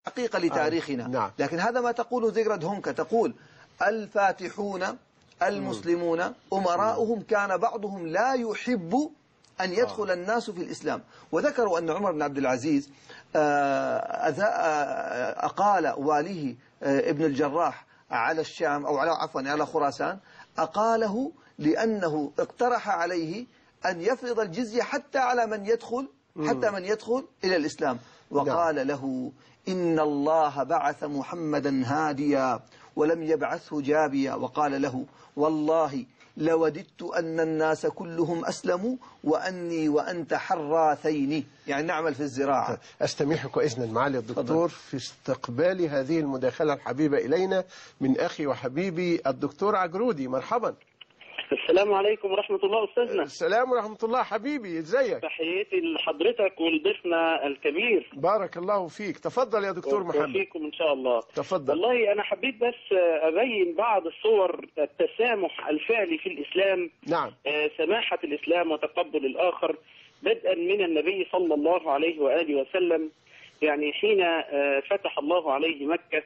حقيقة لتاريخنا. لكن هذا ما تقوله زيغراد هونكا، تقول الفاتحون المسلمون أمراؤهم كان بعضهم لا يحب أن يدخل الناس في الإسلام. وذكروا أن عمر بن عبد العزيز أقال واليه ابن الجراح على الشام، أو على خراسان، أقاله لأنه اقترح عليه أن يفرض الجزية حتى على من يدخل إلى الإسلام. وقال له إن الله بعث محمدا هاديا ولم يبعثه جابيا. وقال له والله لوددت أن الناس كلهم أسلموا وأني وأنت حراثين، يعني نعمل في الزراعة. أستميحك إذنا معالي الدكتور في استقبال هذه المداخلة الحبيبة إلينا من أخي وحبيبي الدكتور عجرودي. مرحبا. السلام عليكم ورحمة الله أستاذنا. السلام ورحمة الله حبيبي، ازيك؟ تحياتي لحضرتك ولضيفنا الكبير. بارك الله فيك. تفضل يا دكتور محمد. وفيكم إن شاء الله. تفضل. والله أنا حبيت بس أبين بعض صور التسامح الفعلي في الإسلام. نعم. سماحة الإسلام وتقبل الآخر، بدءا من النبي صلى الله عليه وآله وسلم. يعني حين فتح الله عليه مكة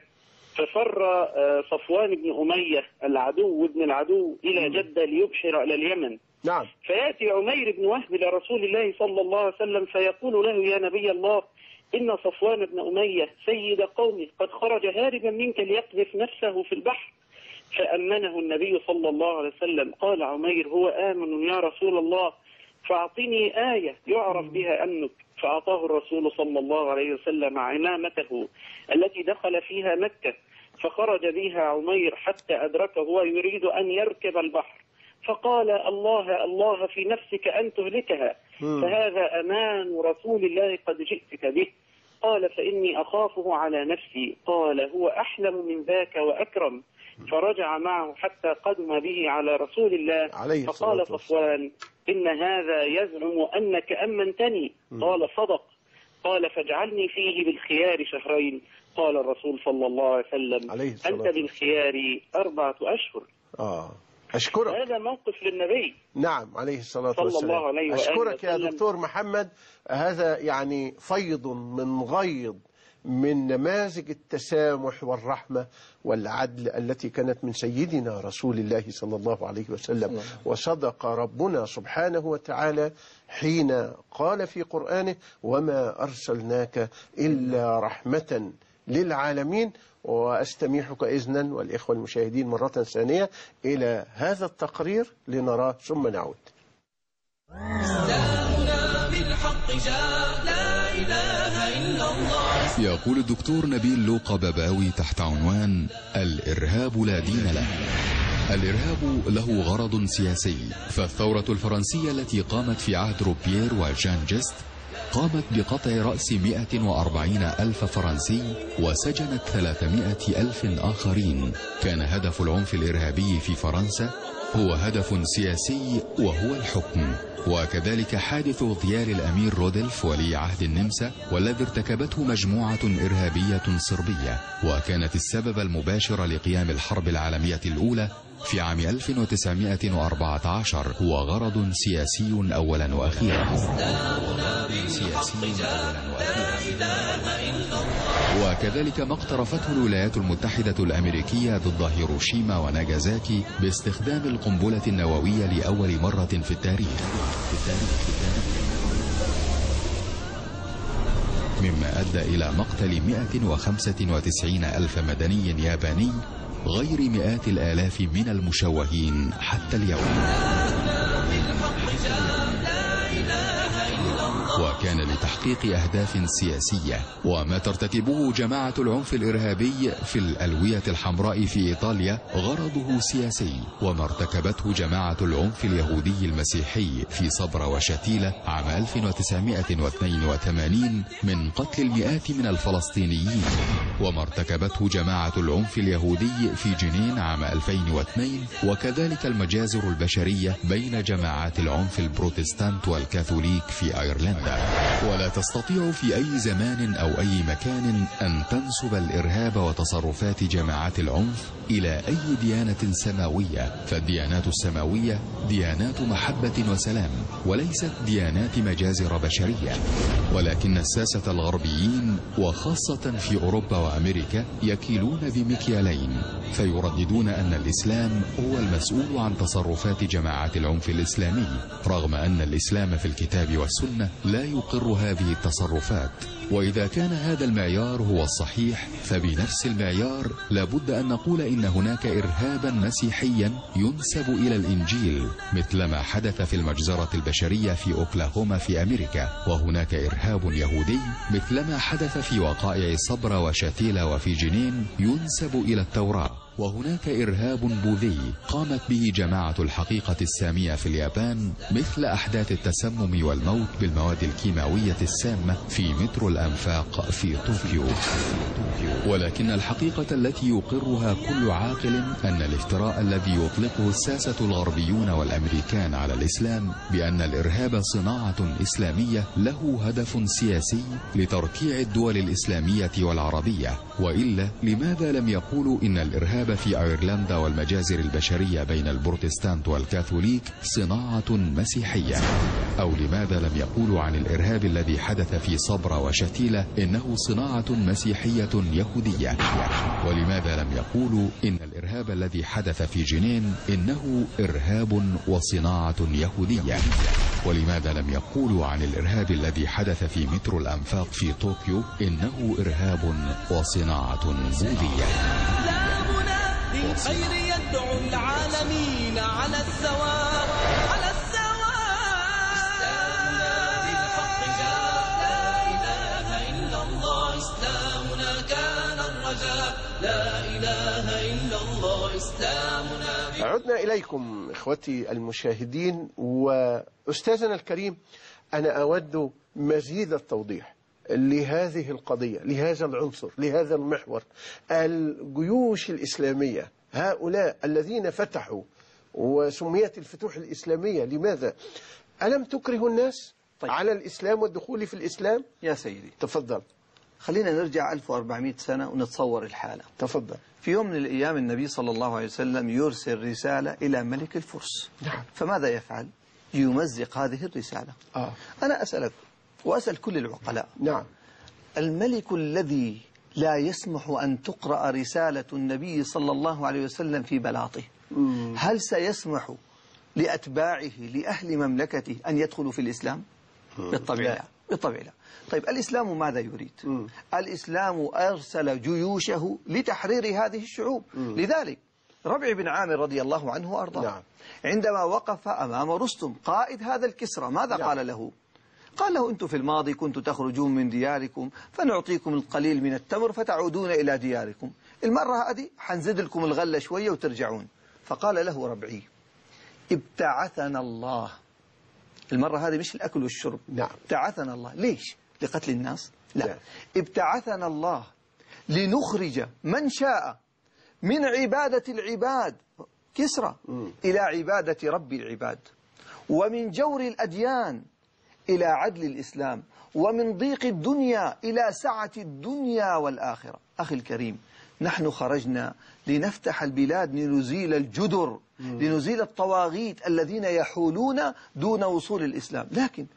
ففر صفوان بن أمية العدو ابن العدو إلى جدة ليبشر إلى اليمن. نعم. فيأتي عمير بن وهب إلى رسول الله صلى الله عليه وسلم فيقول له يا نبي الله إن صفوان بن أمية سيد قومي قد خرج هاربا منك ليقذف نفسه في البحر. فأمنه النبي صلى الله عليه وسلم. قال عمير هو آمن يا رسول الله، فأعطني آية يعرف بها أمنك. فأعطاه الرسول صلى الله عليه وسلم عمامته التي دخل فيها مكة، فخرج بها عمير حتى أدركه ويريد أن يركب البحر، فقال الله الله في نفسك أن تهلكها، فهذا أمان رسول الله قد جئتك به. قال فإني أخافه على نفسي. قال هو أحلم من ذاك وأكرم. فرجع معه حتى قدم به على رسول الله. فقال صفوان إن هذا يزعم أنك أمنتني. قال صدق. قال فاجعلني فيه بالخيار شهرين. قال الرسول صلى الله عليه وسلم أنت بالخيار 4 أشهر. أشكرك. هذا موقف للنبي. نعم عليه الصلاة والسلام. أشكرك يا دكتور محمد. هذا يعني فيض من غيض من نماذج التسامح والرحمة والعدل التي كانت من سيدنا رسول الله صلى الله عليه وسلم. وصدق ربنا سبحانه وتعالى حين قال في قرآنه وما أرسلناك إلا رحمة للعالمين. وأستميحك إذنا والإخوة المشاهدين مرة ثانية إلى هذا التقرير لنراه ثم نعود. يقول الدكتور نبيل لوقا باباوي تحت عنوان الإرهاب لا دين له. الإرهاب له غرض سياسي، فالثورة الفرنسية التي قامت في عهد روبيير وجان جيست قامت بقطع رأس 140,000 فرنسي وسجنت 300,000 آخرين. كان هدف العنف الإرهابي في فرنسا هو هدف سياسي وهو الحكم. وكذلك حادث اغتيال الأمير رودلف ولي عهد النمسا والذي ارتكبته مجموعة إرهابية صربية، وكانت السبب المباشر لقيام الحرب العالمية الأولى في عام 1914. هو غرض سياسي أولا وأخيرا. وكذلك ما اقترفته الولايات المتحدة الأمريكية ضد هيروشيما وناغازاكي باستخدام القنبلة النووية لأول مرة في التاريخ. مما أدى إلى مقتل 195,000 مدني ياباني غير مئات الآلاف من المشوهين حتى اليوم. وكان لتحقيق أهداف سياسية. وما ترتكبه جماعة العنف الإرهابي في الألوية الحمراء في إيطاليا غرضه سياسي، وما ارتكبته جماعة العنف اليهودي المسيحي في صبرا وشتيلة عام 1982 من قتل المئات من الفلسطينيين وما ارتكبته جماعة العنف اليهودي في جنين عام 2002، وكذلك المجازر البشرية بين جماعات العنف البروتستانت والكاثوليك في أيرلندا. ولا تستطيع في أي زمان أو أي مكان أن تنسب الإرهاب وتصرفات جماعات العنف إلى أي ديانة سماوية، فالديانات السماوية ديانات محبة وسلام، وليست ديانات مجازر بشرية. ولكن الساسة الغربيين وخاصة في أوروبا وأمريكا يكيلون بمكيالين، فيرددون أن الإسلام هو المسؤول عن تصرفات جماعات العنف الإسلامي، رغم أن الإسلام في الكتاب والسنة لا يقر هذه التصرفات. وإذا كان هذا المعيار هو الصحيح، فبنفس المعيار لابد أن نقول إن هناك إرهابا مسيحيا ينسب إلى الإنجيل، مثل ما حدث في المجزرة البشرية في أوكلاهوما في أمريكا، وهناك إرهاب يهودي مثل ما حدث في وقائع صبرا وشتيلا وفي جنين ينسب إلى التوراة، وهناك إرهاب بوذي قامت به جماعة الحقيقة السامية في اليابان، مثل أحداث التسمم والموت بالمواد الكيماوية السامة في مترو الأنفاق في طوكيو. ولكن الحقيقة التي يقرها كل عاقل أن الافتراء الذي يطلقه الساسة الغربيون والأمريكان على الإسلام بأن الإرهاب صناعة إسلامية له هدف سياسي لتركيع الدول الإسلامية والعربية. وإلا لماذا لم يقولوا إن الإرهاب في أيرلندا والمجازر البشرية بين البروتستانت والكاثوليك صناعة مسيحية؟ أو لماذا لم يقولوا عن الإرهاب الذي حدث في صبرا وشتيلة إنه صناعة مسيحية يهودية؟ ولماذا لم يقولوا إن الإرهاب الذي حدث في جنين إنه إرهاب وصناعة يهودية؟ ولماذا لم يقولوا عن الإرهاب الذي حدث في مترو الأنفاق في طوكيو إنه إرهاب وصناعة بوذية؟ للخير يدعو العالمين على السواء، على السواء. إسلامنا للحق جاء، لا إله إلا الله. إسلامنا كان الرجاء، لا إله إلا الله. إسلامنا. عدنا إليكم إخوتي المشاهدين، وأستاذنا الكريم أنا أود مزيد التوضيح لهذه القضية، لهذا العنصر، لهذا المحور. الجيوش الإسلامية هؤلاء الذين فتحوا وسميت الفتوح الإسلامية، لماذا؟ ألم تكره الناس على الإسلام والدخول في الإسلام؟ يا سيدي تفضل. خلينا نرجع 1400 سنة ونتصور الحالة. تفضل. في يوم من الأيام النبي صلى الله عليه وسلم يرسل رسالة إلى ملك الفرس. نعم. فماذا يفعل؟ يمزق هذه الرسالة. أنا أسألك وأسأل كل العقلاء. نعم. الملك الذي لا يسمح أن تقرأ رسالة النبي صلى الله عليه وسلم في بلاطه، هل سيسمح لأتباعه لأهل مملكته أن يدخلوا في الإسلام؟ بالطبع لا. بالطبع لا. طيب الإسلام ماذا يريد؟ الإسلام أرسل جيوشه لتحرير هذه الشعوب. لذلك ربيع بن عامر رضي الله عنه وأرضاه، نعم. عندما وقف أمام رستم قائد هذا الكسرى ماذا نعم. قال له؟ قال له أنتم في الماضي كنتم تخرجون من دياركم فنعطيكم القليل من التمر فتعودون إلى دياركم، المرة هذه حنزد لكم الغلة شوية وترجعون. فقال له ربعي ابتعثنا الله، المرة هذه مش الأكل والشرب. نعم. ابتعثنا الله ليش؟ لقتل الناس؟ لا. نعم. ابتعثنا الله لنخرج من شاء من عبادة العباد كسرى إلى عبادة رب العباد، ومن جور الأديان إلى عدل الإسلام، ومن ضيق الدنيا إلى سعة الدنيا والآخرة. أخي الكريم، نحن خرجنا لنفتح البلاد، لنزيل الجدر، لنزيل الطواغيت الذين يحولون دون وصول الإسلام. لكن